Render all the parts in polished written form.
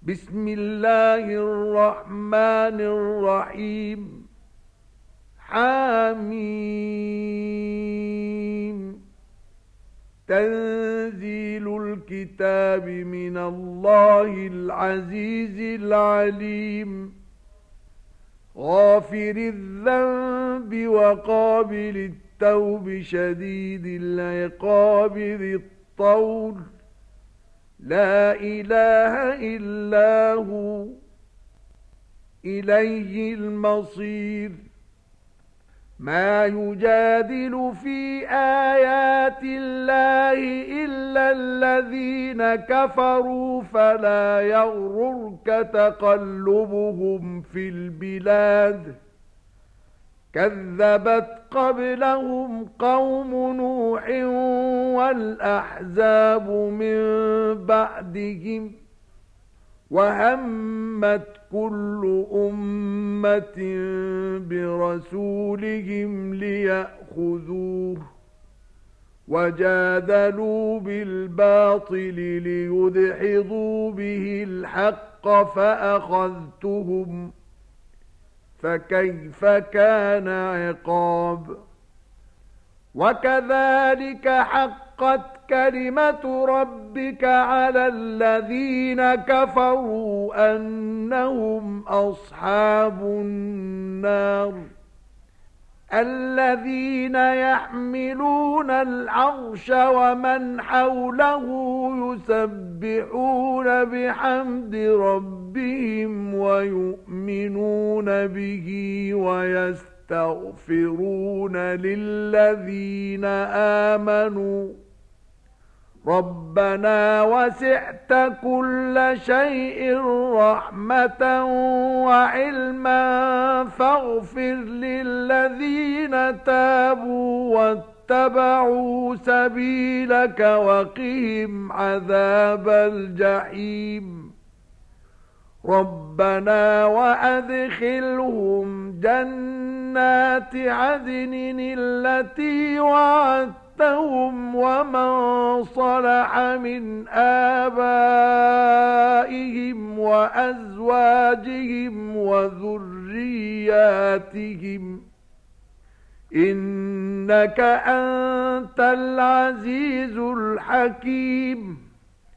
بسم الله الرحمن الرحيم. حميم. تنزيل الكتاب من الله العزيز العليم. غافر الذنب وقابل التوب شديد العقاب ذي الطول. لا إله إلا هو إليه المصير. ما يجادل في آيات الله إلا الذين كفروا فلا يغررك تقلبهم في البلاد. كذبت قبلهم قوم نوح والأحزاب من بعدهم. وهمت كل أمة برسولهم ليأخذوه. وجادلوا بالباطل ليدحضوا به الحق فأخذتهم. فكيف كان عقاب. وكذلك حقت كلمة ربك على الذين كفروا أنهم أصحاب النار. الذين يحملون العرش ومن حوله يسبحون بحمد ربهم ويؤمنون به ويستغفرون للذين آمنوا ربنا وسعت كل شيء رحمة وعلما فاغفر للذين تابوا واتبعوا سبيلك وقهم عذاب الجحيم. ربنا وأدخلهم جنات عدن التي وعدتهم ومن صلح من آبائهم وأزواجهم وذرياتهم إنك أنت العزيز الحكيم.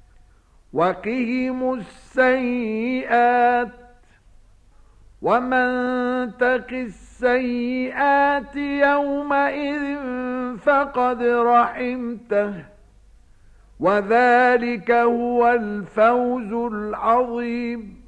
وقهم السيئات ومن تق السيئات يومئذ فقد رحمته وذلك هو الفوز العظيم.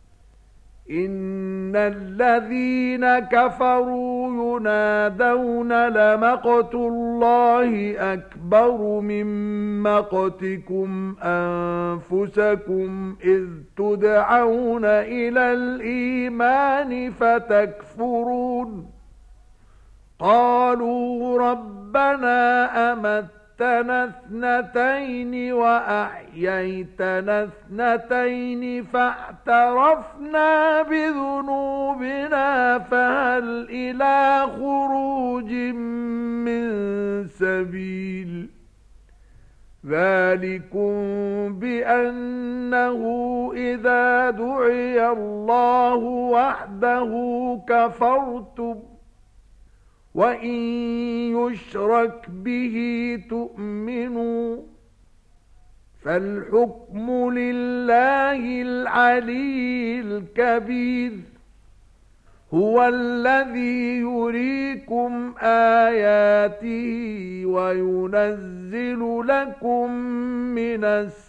إن الذين كفروا ينادون لمقت الله أكبر من مقتكم أنفسكم إذ تدعون إلى الإيمان فتكفرون. قالوا ربنا أمتنا اثنتين وأحييتنا اثنتين فاعترفنا بذنوبنا فهل إلى خروج من سبيل. ذلكم بأنه إذا دعي الله وحده كفرتم وإن يشرك به تؤمنوا. فالحكم لله العلي الكبير. هو الذي يريكم آياته وينزل لكم من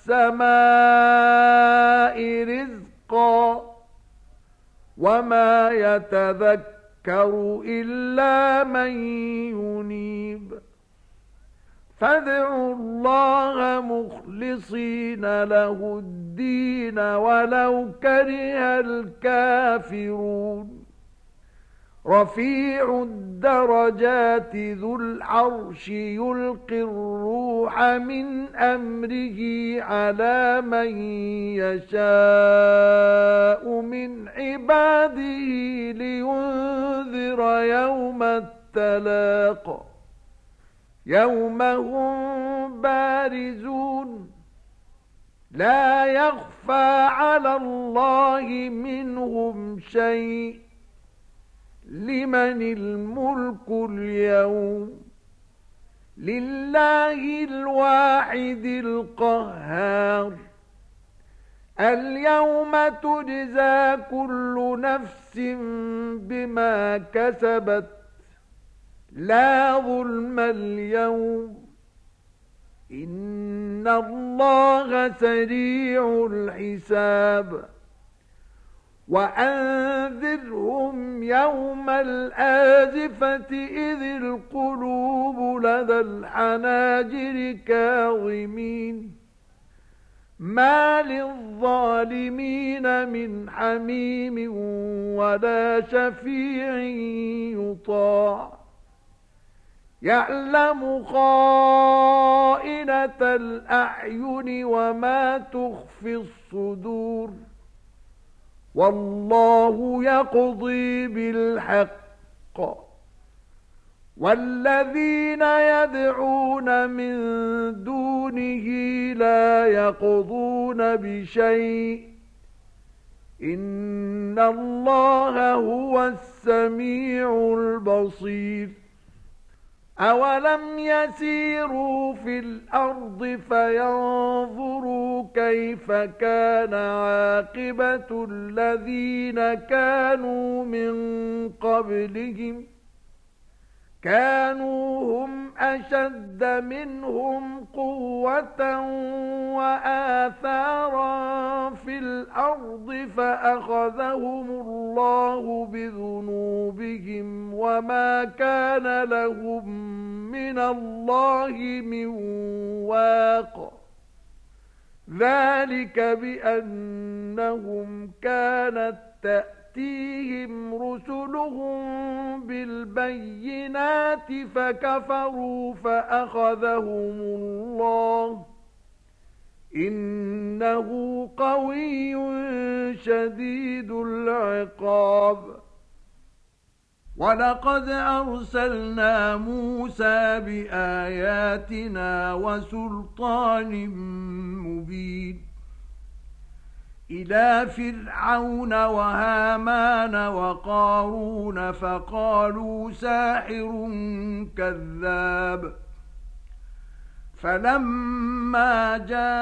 السماء رزقا وما يتذكر إلا من ينيب. فادعوا الله مخلصين له الدين ولو كره الكافرون. رفيع الدرجات ذو العرش يلقي الروح من أمره على من يشاء من عباده لينذر يوم التلاق. يوم هم بارزون لا يخفى على الله منهم شيء. لمن الملك اليوم؟ لله الواحد القهار. اليوم تجزى كل نفس بما كسبت لا ظلم اليوم إن الله سريع الحساب. وأنذرهم يوم الآزفة إذ القلوب لدى الحناجر كاظمين ما للظالمين من حميم ولا شفيع يطاع يعلم خائنة الأعين وما تخفي الصدور والله يقضي بالحق والذين يدعون من دونه لا يقضون بشيء إن الله هو السميع البصير. أولم يسيروا في الأرض فينظروا كيف كان عاقبة الذين كانوا من قبلهم كانوا هم أشد منهم قوة وآثارا في الأرض فأخذهم الله بذنوبهم وما كان لهم من الله من واق. ذلك بأنهم كانت تأتيهم رسلهم بالبينات فكفروا فأخذهم الله إنه قوي شديد العقاب. ولقد أرسلنا موسى بآياتنا وسلطان مبين إلى فرعون وهامان وقارون فقالوا ساحر كذاب. فلما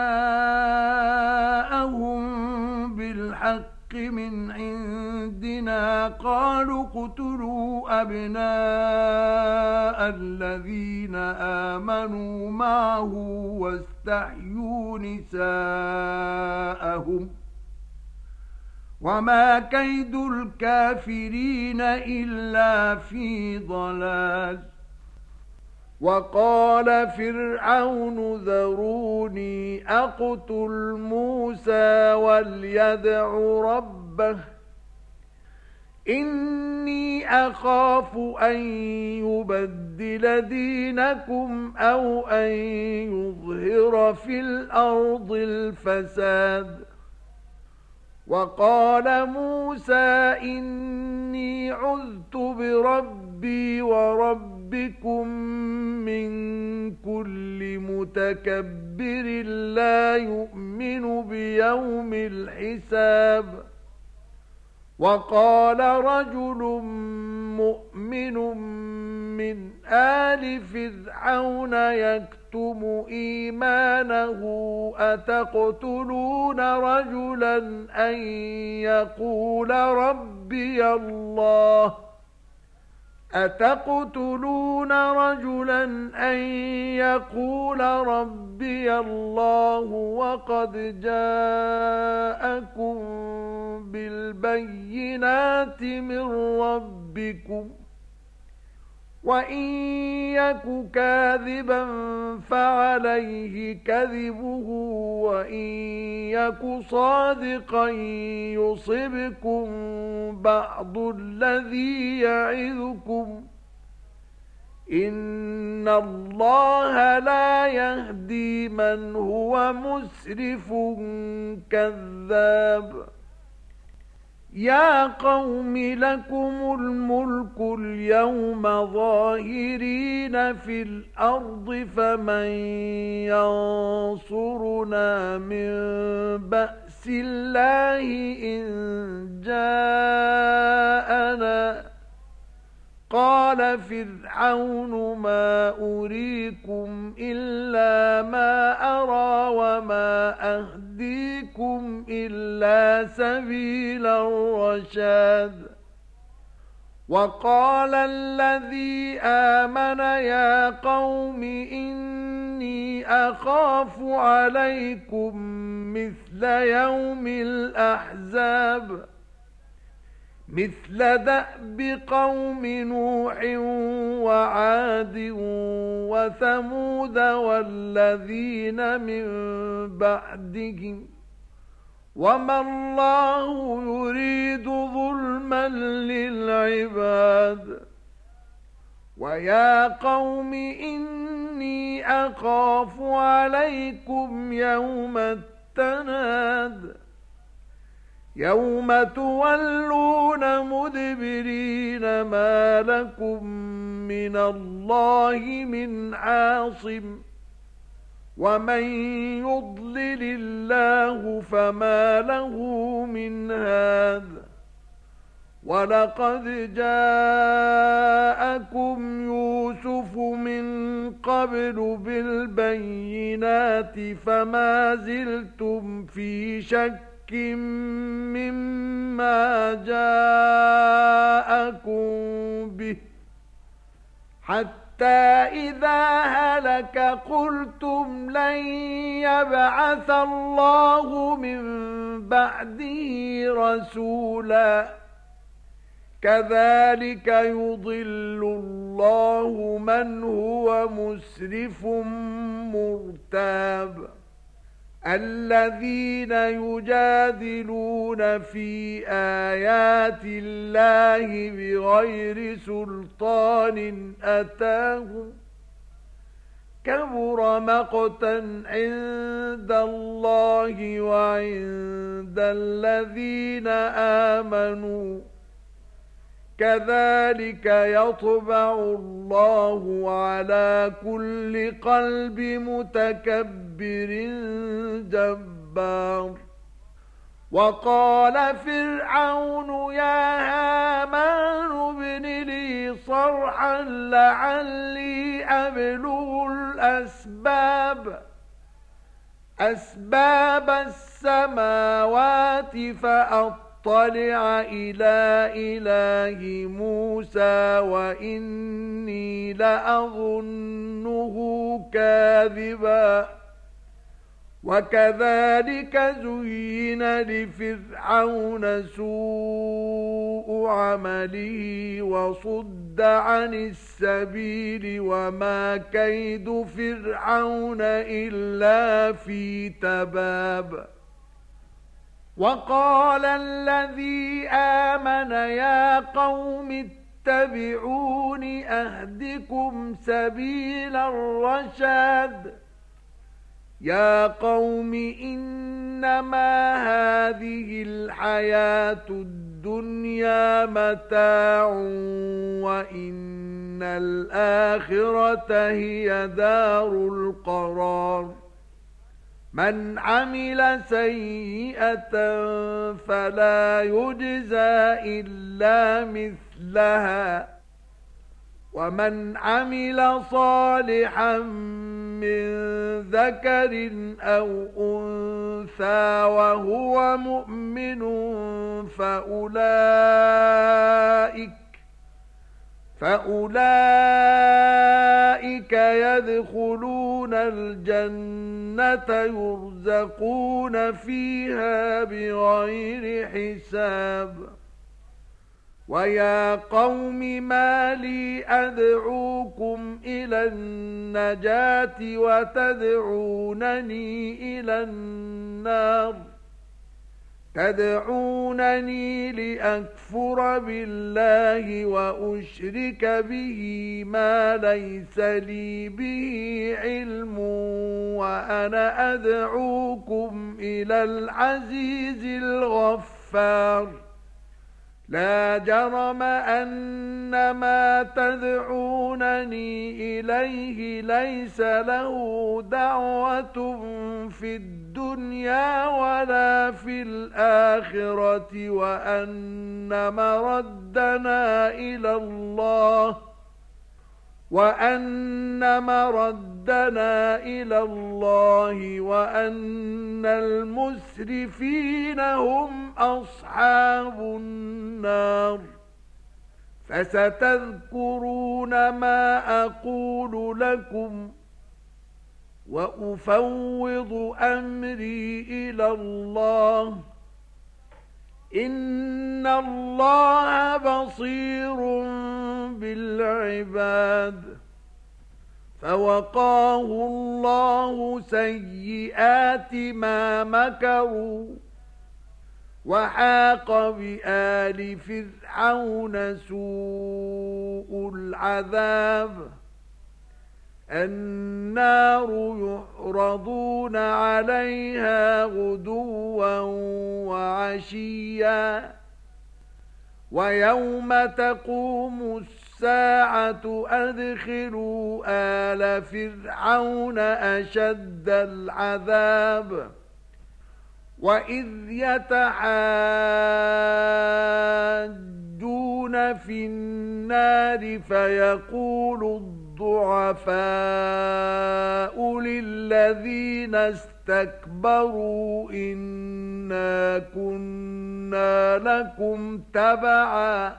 جاءهم بالحق من عندنا قالوا اقتلوا أبناء الذين آمنوا معه واستحيوا نساءهم وما كيد الكافرين إلا في ضلال. وقال فرعون ذروني أقتل موسى وليدع ربه إني أخاف أن يبدل دينكم أو أن يظهر في الأرض الفساد. وقال موسى إني عذت بربي وربكم من كل متكبر لا يؤمن بيوم الحساب. وقال رجل مؤمن من آل فرعون يكتم إيمانه أتقتلون رجلا أن يقول ربي الله وقد جاءكم بالبينات من ربكم وإن يك كاذبا فعليه كذبه وإن يك صادقا يصبكم بعض الذي يعظكم إن الله لا يهدي من هو مسرف كذاب. يا قوم لكم الملك اليوم ظاهرين في الأرض فمن ينصرنا من بأس الله إن جاءنا قال فرعون ما أريكم إلا ما أرى وما أهديكم إلا سبيل الرشاد وقال الذي آمن يا قوم إني أخاف عليكم مثل يوم الأحزاب مثل دأب قوم نوح وعاد وثمود والذين من بعدهم وما الله يريد ظلما للعباد ويا قوم إني أخاف عليكم يوم التناد يوم تولون مدبرين ما لكم من الله من عاصم ومن يضلل الله فما له من هاد ولقد جاءكم يوسف من قبل بالبينات فما زلتم في شك مما جاءكم به حتى إذا هلك قلتم لن يبعث الله من بعده رسولا كذلك يضل الله من هو مسرف مرتاب الذين يجادلون في آيات الله بغير سلطان أتاهم كبر مقتا عند الله وعند الذين آمنوا كذلك يطبع الله على كل قلب متكبر جبار وقال فرعون يا هامان ابن لي صرحا لعلي أبلغ أسباب السماوات فأطلع إلى إله موسى وإني لأظنه كاذبا وكذلك زين لفرعون سوء عمله وصد عن السبيل وما كيد فرعون إلا في تباب وقال الذي آمن يا قوم اتبعون أهدكم سبيل الرشاد يا قوم إنما هذه الحياة الدنيا متاع وإن الآخرة هي دار القرار من عمل سيئة فلا يجزى إلا مثلها ومن عمل صالحا من ذكر أو أنثى وهو مؤمن فأولئك يدخلون الجنة يرزقون فيها بغير حساب ويا قوم ما لي أدعوكم إلى النجاة وتدعونني إلى النار تدعونني لأكفر بالله وأشرك به ما ليس لي به علم وأنا أدعوكم إلى العزيز الغفار لا جرم أن ما تدعونني إليه ليس له دعوة في الدنيا ولا في الآخرة وأن مردنا إلى الله وأن المسرفين هم أصحاب النار فستذكرون ما أقول لكم وأفوض أمري إلى الله إن الله بصير بالعباد فوقاه الله سيئات ما مكروا وحاق بآل فرعون سوء العذاب النار يعرضون عليها غدوا وعشيا ويوم تقوم الساعة أدخلوا آل فرعون أشد العذاب وإذ يتحاجون في النار فيقول الضعفاء للذين استكبروا إنا كنا لكم تبعا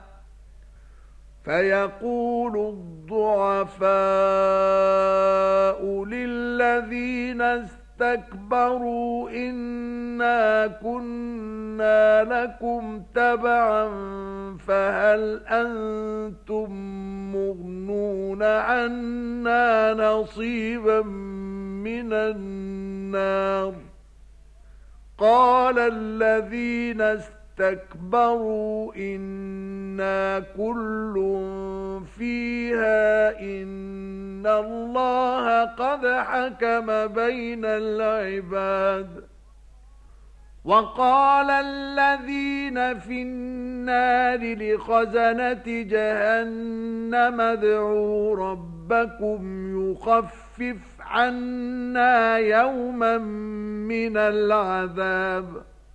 اسْتَكْبَرُوا إِنَّا كُنَّا لَكُمْ تَبَعًا فَهَلْ أَنْتُمْ مُغْنُونَ عَنَّا نَصِيبًا مِنَ النَّارِ قَالَ الَّذِينَ اسْتَكْبَرُوا إِنَّا كُلٌّ فِيهَا إِنَّ اللَّهَ قَدْ حَكَمَ بَيْنَ الْعِبَادِ وَقَالَ الَّذِينَ فِي النَّارِ لِخَزَنَةِ جَهَنَّمَ ادْعُوا رَبَّكُمْ يُخَفِّفْ عَنَّا يَوْمًا مِنَ الْعَذَابِ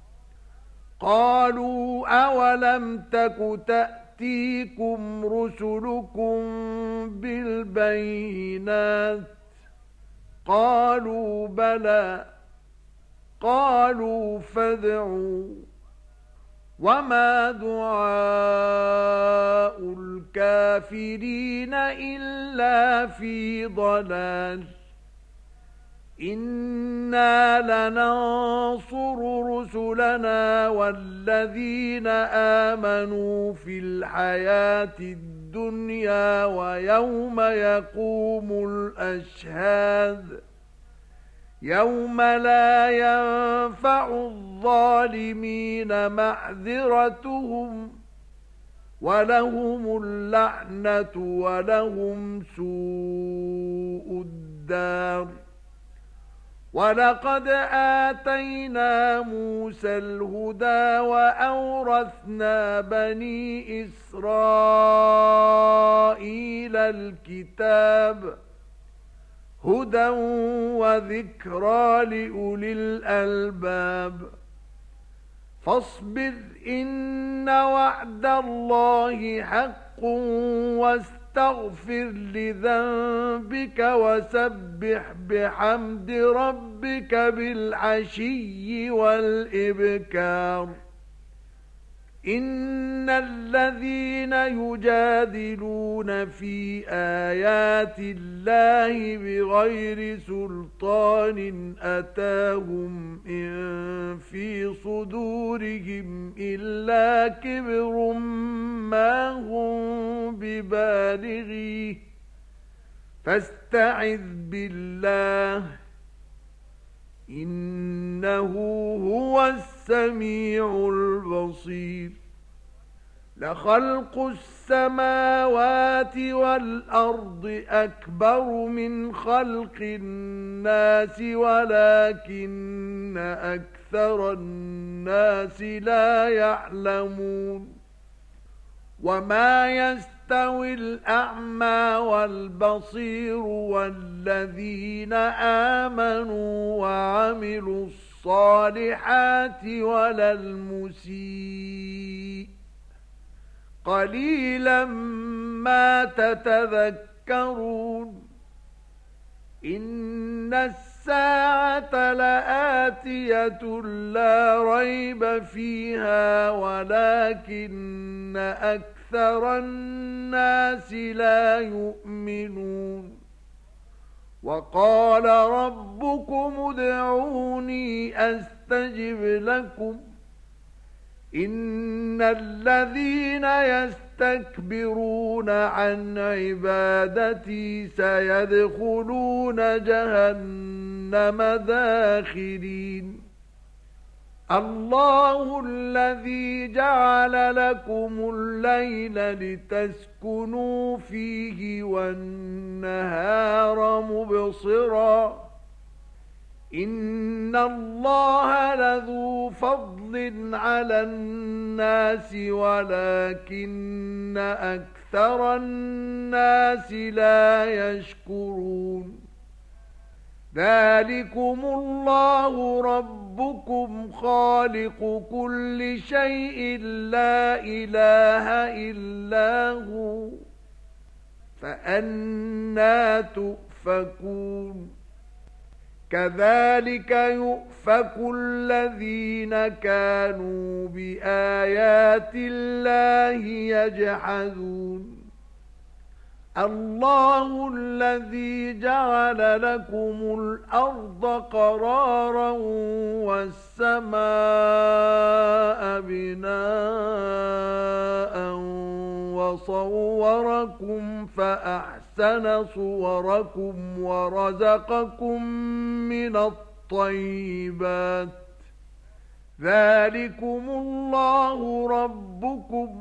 قالوا أولم تك تأتيكم رسلكم بالبينات قالوا بلى قالوا فادعوا وما دعاء الكافرين إلا في ضلال إنا لننصر رسلنا والذين آمنوا في الحياة الدنيا ويوم يقوم الأشهاد يوم لا ينفع الظالمين معذرتهم ولهم اللعنة ولهم سوء الدار ولقد آتينا موسى الهدى وأورثنا بني إسرائيل الكتاب هدى وذكرى لأولي الألباب فاصبر إن وعد الله حق واستغفر لذنبك وسبح بحمد ربك بالعشي والإبكار إن الذين يجادلون في آيات الله بغير سلطان أتاهم إن في صدورهم إلا كبر ما هم ببالغيه فاستعذ بالله إنه هو السميع البصير لخلق السماوات والأرض أكبر من خلق الناس ولكن أكثر الناس لا يعلمون وما يستوي الأعمى والبصير والذين آمنوا وعملوا الصالحات ولا المسيء قليلا ما تتذكرون إن الساعة لآتية لا ريب فيها ولكن أكثر الناس لا يؤمنون وقال ربكم ادعوني أستجب لكم إن الذين يستكبرون عن عبادتي سيدخلون جهنم داخرين الله الذي جعل لكم الليل لتسكنوا فيه والنهار مبصرا إن الله لذو فضل على الناس ولكن أكثر الناس لا يشكرون ذلكم الله ربكم خالق كل شيء لا إله إلا هو فأنى تؤفكون كذلك يؤفك الذين كانوا بآيات الله يجحدون الله الذي جعل لكم الأرض قرارا والسماء بناء وصوركم فأحسن صوركم ورزقكم من الطيبات ذلكم الله ربكم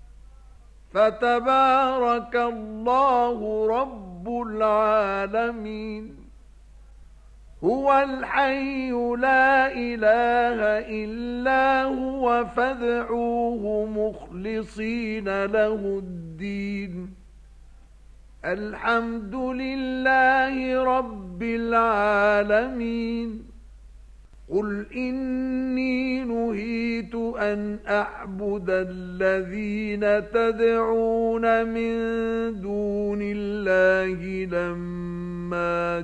فتبارك الله رب العالمين هو الحي لا إله إلا هو فادعوه مخلصين له الدين الحمد لله رب العالمين قل إني نهيت أن أعبد الذين تدعون من دون الله لما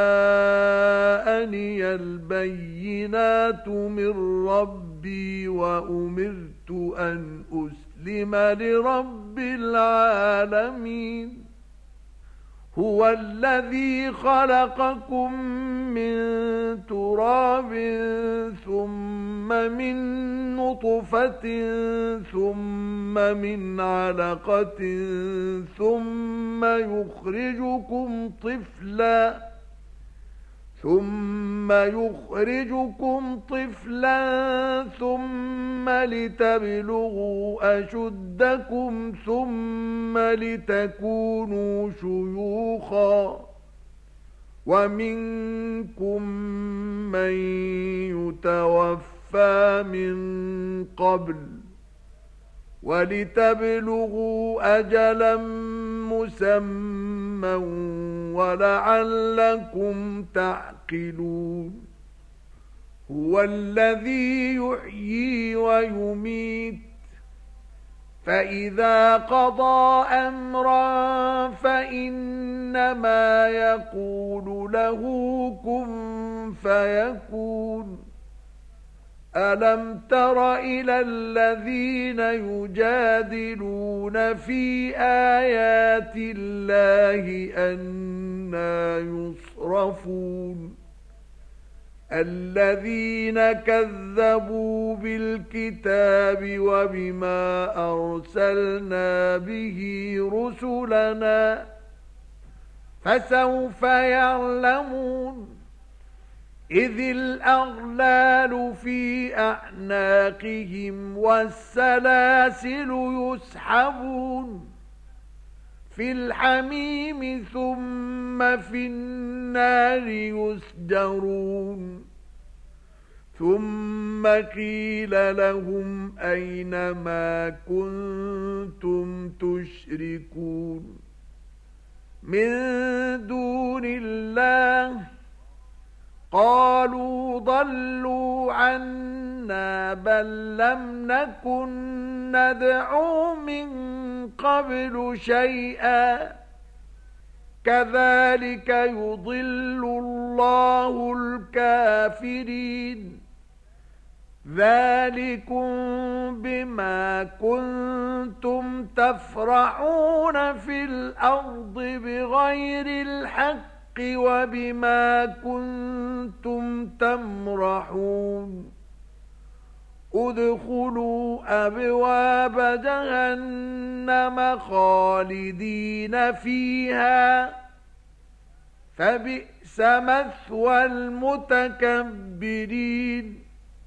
جاءني البينات من ربي وأمرت أن أسلم لرب العالمين هو الذي خلقكم من تراب ثم من نطفة ثم من علقة ثم يخرجكم طفلا ثم لتبلغوا أشدكم ثم لتكونوا شيوخا ومنكم من يتوفى من قبل ولتبلغوا أجلا مسمى ولعلكم تعقلون هو الذي يحيي ويميت فإذا قضى أمرا فإنما يقول له كن فيكون ألم تر إلى الذين يجادلون في آيات الله أنى يصرفون الذين كذبوا بالكتاب وبما أرسلنا به رسلنا فسوف يعلمون إذ الأغلال في أعناقهم والسلاسل يسحبون في الحميم ثم في النار يسجرون ثم قيل لهم أين ما كنتم تشركون من دون الله قالوا ضلوا عنا بل لم نكن ندعو من قبل شيئا كذلك يضل الله الكافرين ذلكم بما كنتم تفرحون في الأرض بغير الحق وبما كنتم تمرحون ادخلوا أبواب جهنم خالدين فيها فبئس مثوى المتكبرين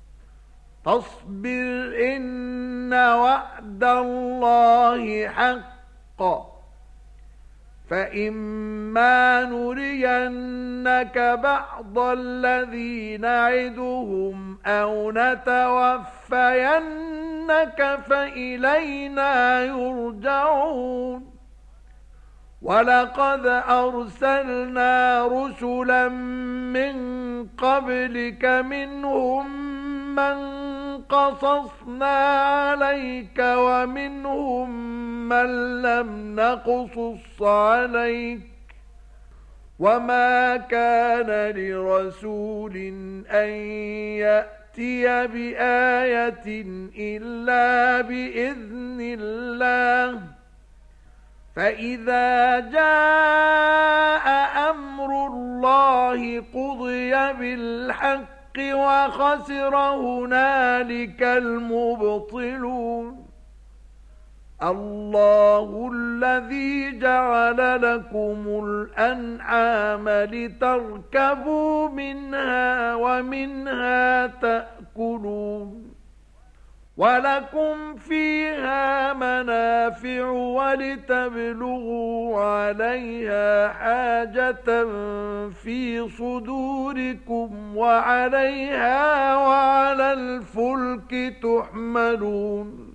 فاصبر إن وعد الله حق فإما نرينك بعض الذي نعدهم أو نتوفينك فإلينا يرجعون ولقد أرسلنا رسلا من قبلك منهم من قصصنا عليك ومنهم من لم نقصص عليك وما كان لرسول أن يأتي بآية إلا بإذن الله فإذا جاء أمر الله قضي بالحق وخسر هنالك المبطلون الله الذي جعل لكم الأنعام لتركبوا منها ومنها تأكلون ولكم فيها منافع ولتبلغوا عليها حاجة في صدوركم وعليها وعلى الفلك تحملون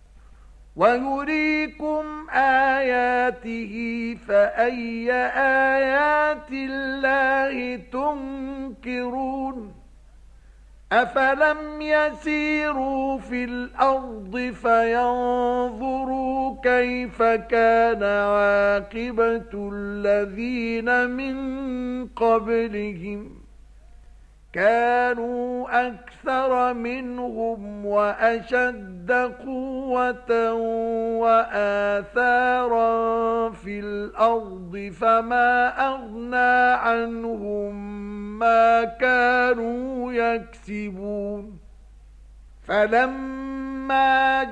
ويريكم آياته فأي آيات الله تنكرون أفلم يسيروا في الأرض فينظروا كيف كان عاقبة الذين من قبلهم كانوا أكثر منهم وأشد قوة وآثارا في الأرض فما أغنى عنهم ما كانوا يكسبون فلما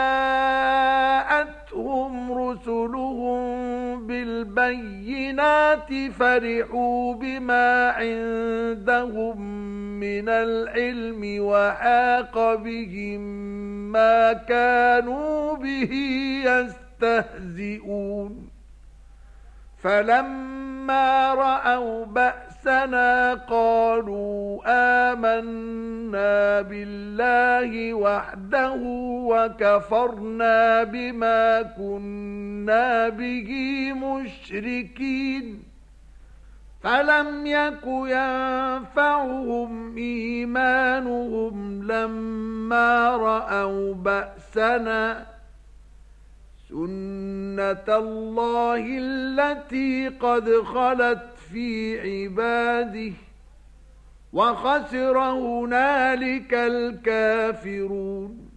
جاءتهم رسلهم بالبينات فرحوا بما عندهم من العلم وحاق بهم ما كانوا به يستهزئون فلما رأوا بأسنا قالوا آمنا بالله وحده وكفرنا بما كنا به مشركين فلم يك ينفعهم إيمانهم لما رأوا بأسنا سنة الله التي قد خلت في عباده وخسر هنالك الكافرون